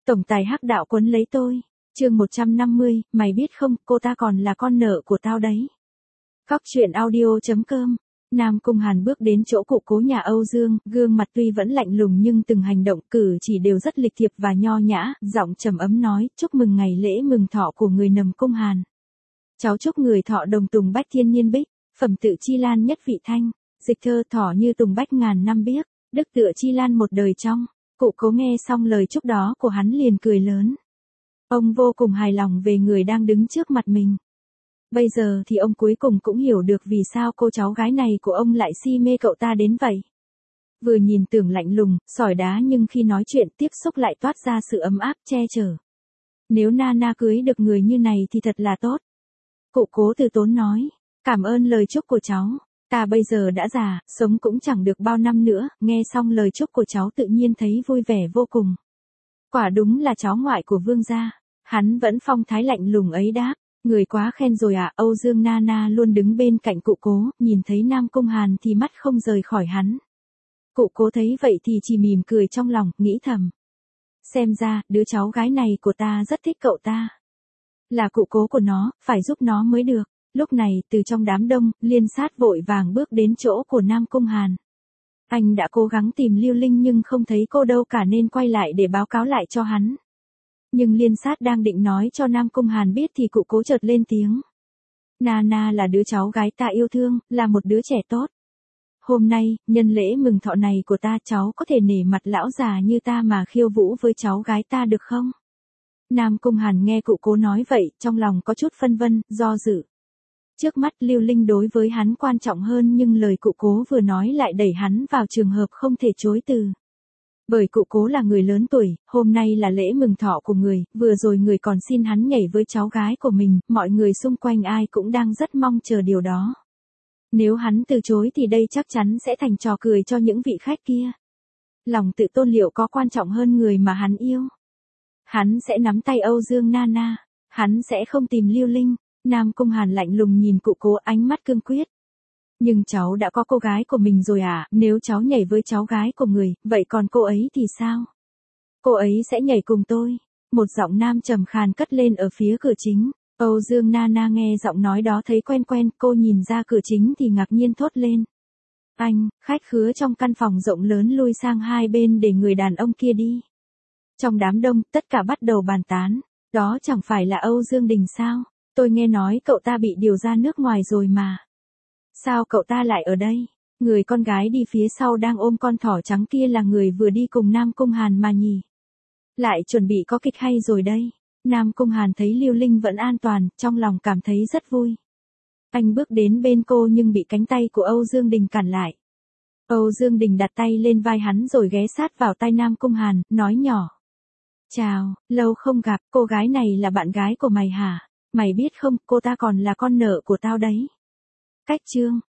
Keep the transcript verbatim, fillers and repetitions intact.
Tổng tài hắc đạo quấn lấy tôi. Chương một trăm năm mươi, mày biết không, cô ta còn là con nợ của tao đấy. Cóc truyện audio chấm com. Nam Cung Hàn bước đến chỗ cụ cố nhà Âu Dương, gương mặt tuy vẫn lạnh lùng nhưng từng hành động cử chỉ đều rất lịch thiệp và nho nhã, giọng trầm ấm nói, chúc mừng ngày lễ mừng thọ của người Nầm Cung Hàn. Cháu chúc người thọ đồng tùng bách thiên niên bích, phẩm tự chi lan nhất vị thanh, dịch thơ thọ như tùng bách ngàn năm biếc, đức tựa chi lan một đời trong. Cụ cố nghe xong lời chúc đó của hắn liền cười lớn. Ông vô cùng hài lòng về người đang đứng trước mặt mình. Bây giờ thì ông cuối cùng cũng hiểu được vì sao cô cháu gái này của ông lại si mê cậu ta đến vậy. Vừa nhìn tưởng lạnh lùng, sỏi đá nhưng khi nói chuyện tiếp xúc lại toát ra sự ấm áp che chở. Nếu Nana cưới được người như này thì thật là tốt. Cụ cố từ tốn nói, cảm ơn lời chúc của cháu. Ta bây giờ đã già, sống cũng chẳng được bao năm nữa, nghe xong lời chúc của cháu tự nhiên thấy vui vẻ vô cùng. Quả đúng là cháu ngoại của vương gia. Hắn vẫn phong thái lạnh lùng ấy đáp, người quá khen rồi ạ. Âu Dương Nana luôn đứng bên cạnh cụ cố, nhìn thấy Nam Cung Hàn thì mắt không rời khỏi hắn. Cụ cố thấy vậy thì chỉ mỉm cười trong lòng, nghĩ thầm. Xem ra, đứa cháu gái này của ta rất thích cậu ta. Là cụ cố của nó, phải giúp nó mới được. Lúc này, từ trong đám đông, Liên Sát vội vàng bước đến chỗ của Nam Cung Hàn. Anh đã cố gắng tìm Lưu Linh nhưng không thấy cô đâu cả nên quay lại để báo cáo lại cho hắn. Nhưng Liên Sát đang định nói cho Nam Cung Hàn biết thì cụ cố chợt lên tiếng. Nana là đứa cháu gái ta yêu thương, là một đứa trẻ tốt. Hôm nay, nhân lễ mừng thọ này của ta, cháu có thể nể mặt lão già như ta mà khiêu vũ với cháu gái ta được không? Nam Cung Hàn nghe cụ cố nói vậy, trong lòng có chút phân vân, do dự. Trước mắt Lưu Linh đối với hắn quan trọng hơn nhưng lời cụ cố vừa nói lại đẩy hắn vào trường hợp không thể chối từ. Bởi cụ cố là người lớn tuổi, hôm nay là lễ mừng thọ của người, vừa rồi người còn xin hắn nhảy với cháu gái của mình, mọi người xung quanh ai cũng đang rất mong chờ điều đó. Nếu hắn từ chối thì đây chắc chắn sẽ thành trò cười cho những vị khách kia. Lòng tự tôn liệu có quan trọng hơn người mà hắn yêu. Hắn sẽ nắm tay Âu Dương Nana, hắn sẽ không tìm Lưu Linh. Nam Cung Hàn lạnh lùng nhìn cụ cố, ánh mắt cương quyết. Nhưng cháu đã có cô gái của mình rồi à, nếu cháu nhảy với cháu gái của người, vậy còn cô ấy thì sao? Cô ấy sẽ nhảy cùng tôi. Một giọng nam trầm khàn cất lên ở phía cửa chính. Âu Dương Nana nghe giọng nói đó thấy quen quen, cô nhìn ra cửa chính thì ngạc nhiên thốt lên. Anh, khách khứa trong căn phòng rộng lớn lui sang hai bên để người đàn ông kia đi. Trong đám đông, tất cả bắt đầu bàn tán. Đó chẳng phải là Âu Dương Đình sao? Tôi nghe nói cậu ta bị điều ra nước ngoài rồi mà. Sao cậu ta lại ở đây? Người con gái đi phía sau đang ôm con thỏ trắng kia là người vừa đi cùng Nam Cung Hàn mà nhỉ? Lại chuẩn bị có kịch hay rồi đây. Nam Cung Hàn thấy Lưu Linh vẫn an toàn, trong lòng cảm thấy rất vui. Anh bước đến bên cô nhưng bị cánh tay của Âu Dương Đình cản lại. Âu Dương Đình đặt tay lên vai hắn rồi ghé sát vào tai Nam Cung Hàn, nói nhỏ. Chào, lâu không gặp, cô gái này là bạn gái của mày hả? Mày biết không, cô ta còn là con nợ của tao đấy. Cách chương.